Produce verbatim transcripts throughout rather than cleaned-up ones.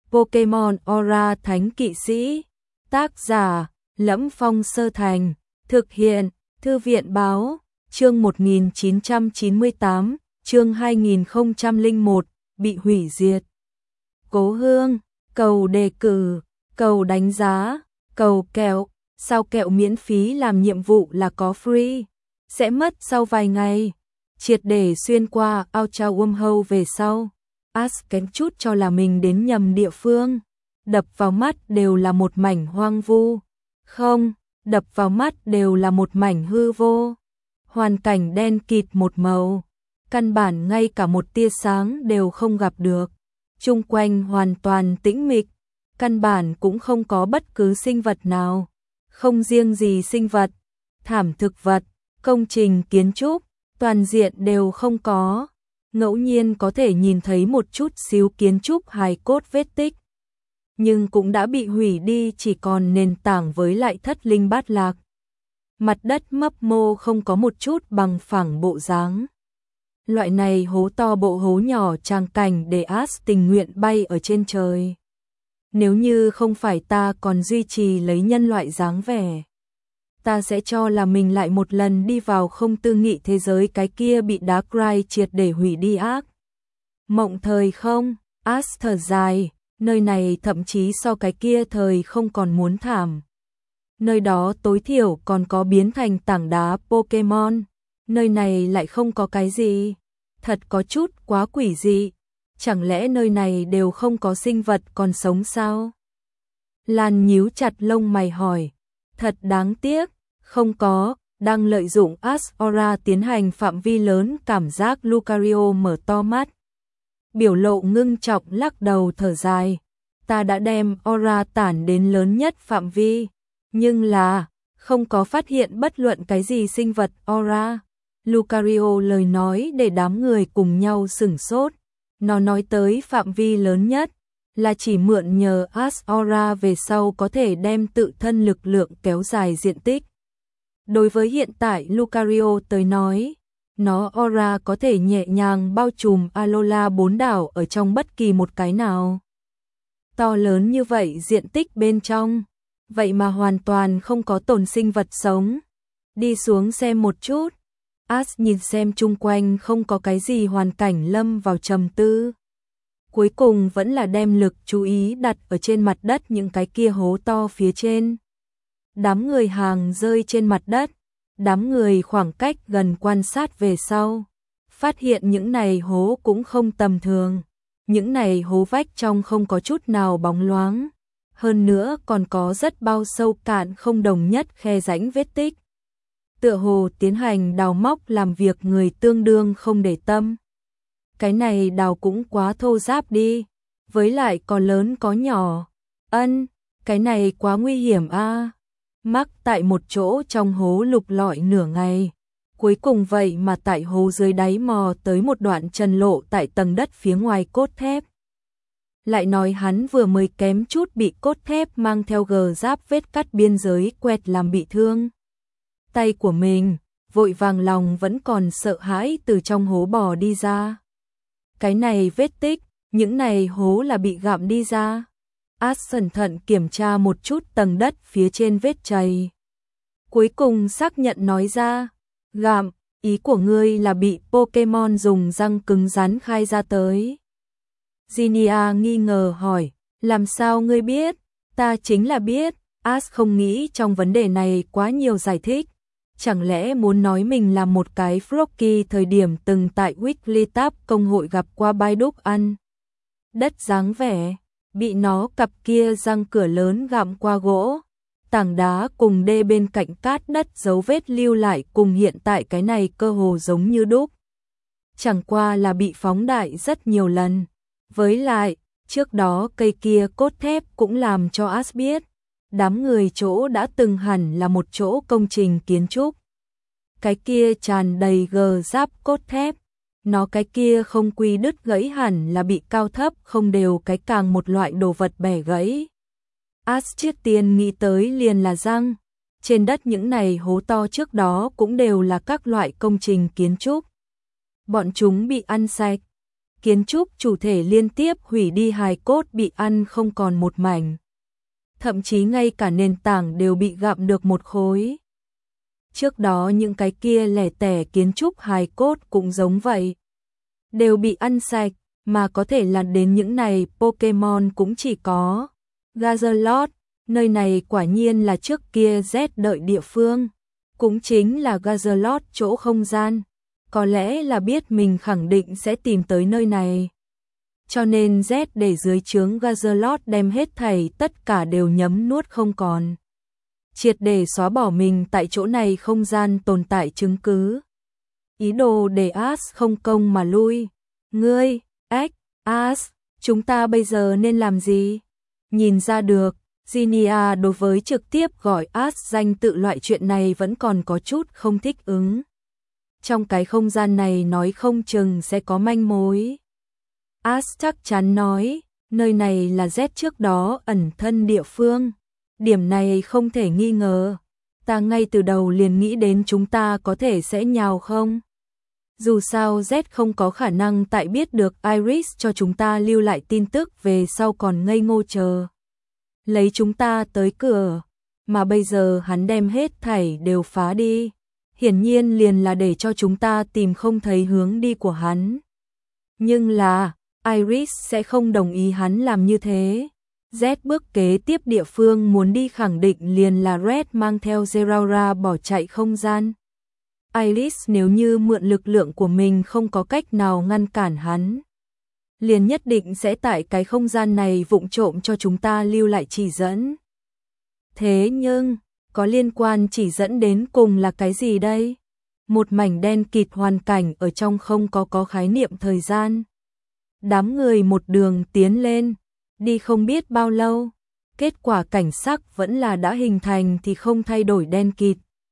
Pokemon Aura Thánh Kỵ Sĩ. Tác giả: Lẫm Phong Sơ Thành. Thực hiện: Thư viện Báo. Chương một nghìn chín trăm chín mươi tám, chương hai nghìn không trăm lẻ một, bị hủy diệt. Cố Hương, cầu đề cử, cầu đánh giá, cầu kẹo. Sao kẹo miễn phí làm nhiệm vụ là có free, sẽ mất sau vài ngày. Triệt để xuyên qua Ultra Wormhole về sau, Ash kém chút cho là mình đến nhầm địa phương. Đập vào mắt đều là một mảnh hoang vu. Không, đập vào mắt đều là một mảnh hư vô. Hoàn cảnh đen kịt một màu, căn bản ngay cả một tia sáng đều không gặp được. Chung quanh hoàn toàn tĩnh mịch, căn bản cũng không có bất cứ sinh vật nào. Không riêng gì sinh vật, thảm thực vật, công trình kiến trúc, toàn diện đều không có. Ngẫu nhiên có thể nhìn thấy một chút xíu kiến trúc hài cốt vết tích, nhưng cũng đã bị hủy đi, chỉ còn nền tảng với lại thất linh bát lạc. Mặt đất mấp mô không có một chút bằng phẳng bộ dáng. Loại này hố to bộ hố nhỏ tràng cảnh để Ash tình nguyện bay ở trên trời. Nếu như không phải ta còn duy trì lấy nhân loại dáng vẻ, ta sẽ cho là mình lại một lần đi vào không tư nghị thế giới cái kia bị Darkrai triệt để hủy đi ác. Mộng thời không, Ash thở dài, nơi này thậm chí so cái kia thời không còn muốn thảm. Nơi đó tối thiểu còn có biến thành tảng đá Pokemon, nơi này lại không có cái gì. Thật có chút quá quỷ dị. Chẳng lẽ nơi này đều không có sinh vật còn sống sao? Lan nhíu chặt lông mày hỏi. Thật đáng tiếc, không có. Đang lợi dụng Ash Aura tiến hành phạm vi lớn cảm giác. Lucario mở to mắt, biểu lộ ngưng trọng lắc đầu thở dài. Ta đã đem Aura tản đến lớn nhất phạm vi, nhưng là không có phát hiện bất luận cái gì sinh vật Aura. Lucario lời nói để đám người cùng nhau sửng sốt. Nó nói tới phạm vi lớn nhất là chỉ mượn nhờ Ash Aura về sau có thể đem tự thân lực lượng kéo dài diện tích. Đối với hiện tại Lucario tới nói, nó Aura có thể nhẹ nhàng bao trùm Alola bốn đảo ở trong bất kỳ một cái nào. To lớn như vậy diện tích bên trong, vậy mà hoàn toàn không có tồn sinh vật sống. Đi xuống xem một chút. Ash nhìn xem chung quanh không có cái gì, hoàn cảnh lâm vào trầm tư. Cuối cùng vẫn là đem lực chú ý đặt ở trên mặt đất những cái kia hố to phía trên. Đám người hàng rơi trên mặt đất, đám người khoảng cách gần quan sát về sau, phát hiện những này hố cũng không tầm thường. Những này hố vách trong không có chút nào bóng loáng, hơn nữa còn có rất bao sâu cạn không đồng nhất khe rãnh vết tích. Tựa hồ tiến hành đào móc làm việc người tương đương không để tâm. Cái này đào cũng quá thô ráp đi, với lại có lớn có nhỏ. Ân, cái này quá nguy hiểm a. À. Mắc tại một chỗ trong hố lục lọi nửa ngày, cuối cùng vậy mà tại hố dưới đáy mò tới một đoạn trần lộ tại tầng đất phía ngoài cốt thép. Lại nói hắn vừa mới kém chút bị cốt thép mang theo gờ giáp vết cắt biên giới quẹt làm bị thương tay của mình, vội vàng lòng vẫn còn sợ hãi từ trong hố bò đi ra. Cái này vết tích, những này hố là bị gặm đi ra. Ash cẩn thận kiểm tra một chút tầng đất phía trên vết chày. Cuối cùng xác nhận nói ra, gặm, ý của ngươi là bị Pokemon dùng răng cứng rắn khai ra tới. Zinnia nghi ngờ hỏi, làm sao ngươi biết? Ta chính là biết. Ash không nghĩ trong vấn đề này quá nhiều giải thích. Chẳng lẽ muốn nói mình là một cái Froakie thời điểm từng tại Wigglytuff công hội gặp qua Baiduc ăn đất dáng vẻ, bị nó cặp kia răng cửa lớn gặm qua gỗ, tảng đá cùng đê bên cạnh cát đất dấu vết lưu lại cùng hiện tại cái này cơ hồ giống như đúc. Chẳng qua là bị phóng đại rất nhiều lần. Với lại, trước đó cây kia cốt thép cũng làm cho Ash biết. Đám người chỗ đã từng hẳn là một chỗ công trình kiến trúc. Cái kia tràn đầy gờ giáp cốt thép. Nó cái kia không quy đứt gãy hẳn là bị cao thấp không đều cái càng một loại đồ vật bẻ gãy. Ash trước tiên nghĩ tới liền là răng. Trên đất những này hố to trước đó cũng đều là các loại công trình kiến trúc. Bọn chúng bị ăn sạch. kiến trúc chủ thể liên tiếp hủy đi, hài cốt bị ăn không còn một mảnh. Thậm chí ngay cả nền tảng đều bị gặm được một khối. Trước đó những cái kia lẻ tẻ kiến trúc hài cốt cũng giống vậy. Đều bị ăn sạch, mà có thể là đến những này Pokemon cũng chỉ có Gazalot, nơi này quả nhiên là trước kia Z đợi địa phương. Cũng chính là Gazalot chỗ không gian. Có lẽ là biết mình khẳng định sẽ tìm tới nơi này. Cho nên Z để dưới trướng Gazalot đem hết thảy tất cả đều nhấm nuốt không còn. Triệt để xóa bỏ mình tại chỗ này không gian tồn tại chứng cứ. Ý đồ để Ash không công mà lui. Ngươi, Ếch, Ash, chúng ta bây giờ nên làm gì? Nhìn ra được, Zinnia đối với trực tiếp gọi Ash danh tự loại chuyện này vẫn còn có chút không thích ứng. Trong cái không gian này nói không chừng sẽ có manh mối. Ash chắc chắn nói, nơi này là Z trước đó ẩn thân địa phương. Điểm này không thể nghi ngờ. Ta ngay từ đầu liền nghĩ đến chúng ta có thể sẽ nhào không? Dù sao Z không có khả năng tại biết được Iris cho chúng ta lưu lại tin tức về sau còn ngây ngô chờ. Lấy chúng ta tới cửa, mà bây giờ hắn đem hết thảy đều phá đi. Hiển nhiên liền là để cho chúng ta tìm không thấy hướng đi của hắn. Nhưng là, Iris sẽ không đồng ý hắn làm như thế. Z bước kế tiếp địa phương muốn đi khẳng định liền là Red mang theo Zeraora bỏ chạy không gian. Iris nếu như mượn lực lượng của mình không có cách nào ngăn cản hắn, liền nhất định sẽ tại cái không gian này vụng trộm cho chúng ta lưu lại chỉ dẫn. Thế nhưng, có liên quan chỉ dẫn đến cùng là cái gì đây? Một mảnh đen kịt hoàn cảnh ở trong không có có khái niệm thời gian. Đám người một đường tiến lên, đi không biết bao lâu, kết quả cảnh sắc vẫn là đã hình thành thì không thay đổi đen kịt.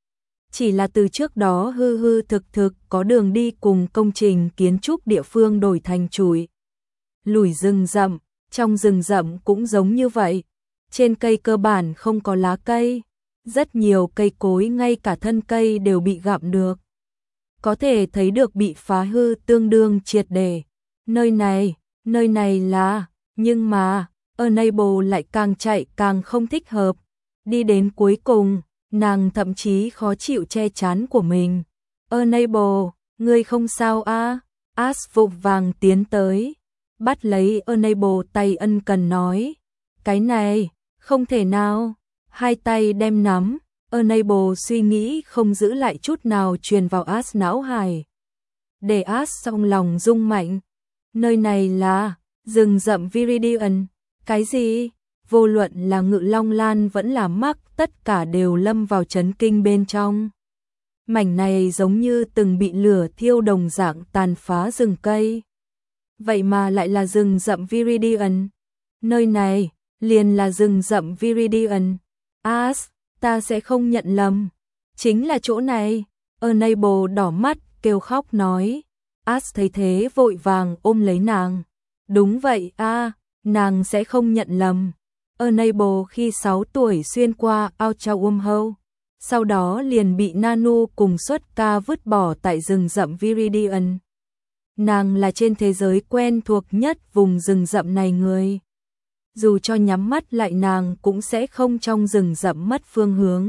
Chỉ là từ trước đó hư hư thực thực có đường đi cùng công trình kiến trúc địa phương đổi thành trụi lùi rừng rậm, trong rừng rậm cũng giống như vậy. Trên cây cơ bản không có lá cây, rất nhiều cây cối ngay cả thân cây đều bị gặm được. Có thể thấy được bị phá hư tương đương triệt để. Nơi này, nơi này là, nhưng mà, Enable lại càng chạy càng không thích hợp. Đi đến cuối cùng, nàng thậm chí khó chịu che chắn của mình. Enable, ngươi không sao a? À? Ash vội vàng tiến tới, bắt lấy Enable tay ân cần nói. Cái này, không thể nào. Hai tay đem nắm, Enable suy nghĩ không giữ lại chút nào truyền vào Ash não hải. Để Ash trong lòng rung mạnh. Nơi này là rừng rậm Viridian. Cái gì? Vô luận là Ngự Long Lan vẫn là Mắc, tất cả đều lâm vào chấn kinh bên trong. Mảnh này giống như từng bị lửa thiêu đồng dạng tàn phá rừng cây. Vậy mà lại là rừng rậm Viridian. Nơi này liền là rừng rậm Viridian. Ash, ta sẽ không nhận lầm. Chính là chỗ này. Enable đỏ mắt kêu khóc nói. Ash thấy thế vội vàng ôm lấy nàng. Đúng vậy a, à, nàng sẽ không nhận lầm. Enable khi sáu tuổi xuyên qua Ultra Wormhole, sau đó liền bị Nanu cùng xuất ca vứt bỏ tại rừng rậm Viridian. Nàng là trên thế giới quen thuộc nhất vùng rừng rậm này người. Dù cho nhắm mắt lại nàng cũng sẽ không trong rừng rậm mất phương hướng.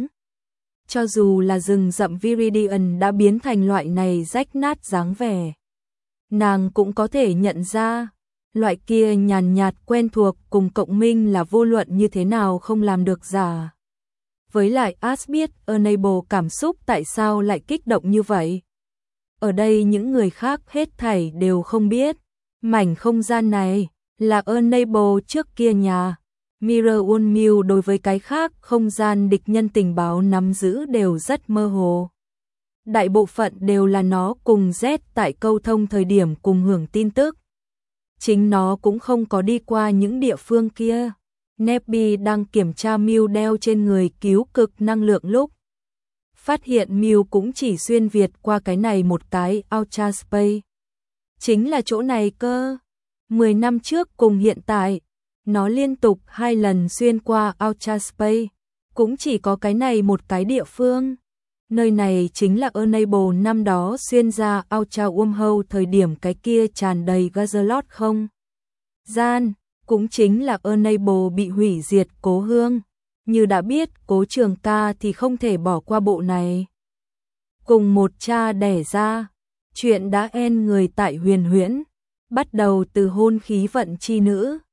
Cho dù là rừng rậm Viridian đã biến thành loại này rách nát dáng vẻ, nàng cũng có thể nhận ra. Loại kia nhàn nhạt quen thuộc cùng cộng minh là vô luận như thế nào không làm được giả. Với lại Ash biết Enable cảm xúc tại sao lại kích động như vậy. Ở đây những người khác hết thảy đều không biết. Mảnh không gian này là Enable trước kia nhà. Mirror Unmew đối với cái khác không gian địch nhân tình báo nắm giữ đều rất mơ hồ. Đại bộ phận đều là nó cùng Z tại câu thông thời điểm cùng hưởng tin tức. Chính nó cũng không có đi qua những địa phương kia. Nebby đang kiểm tra Mew đeo trên người cứu cực năng lượng lúc phát hiện Mew cũng chỉ xuyên việt qua cái này một cái Ultra Space. Chính là chỗ này cơ. Mười năm trước cùng hiện tại, nó liên tục hai lần xuyên qua Ultra Space, cũng chỉ có cái này một cái địa phương. Nơi này chính là Enable năm đó xuyên ra Ultra Wormhole thời điểm cái kia tràn đầy Gazalot không? Gian, cũng chính là Enable bị hủy diệt cố hương. Như đã biết Cố Trường Ca thì không thể bỏ qua bộ này. Cùng một cha đẻ ra, chuyện đã en người tại huyền huyễn, bắt đầu từ hôn khí vận chi nữ.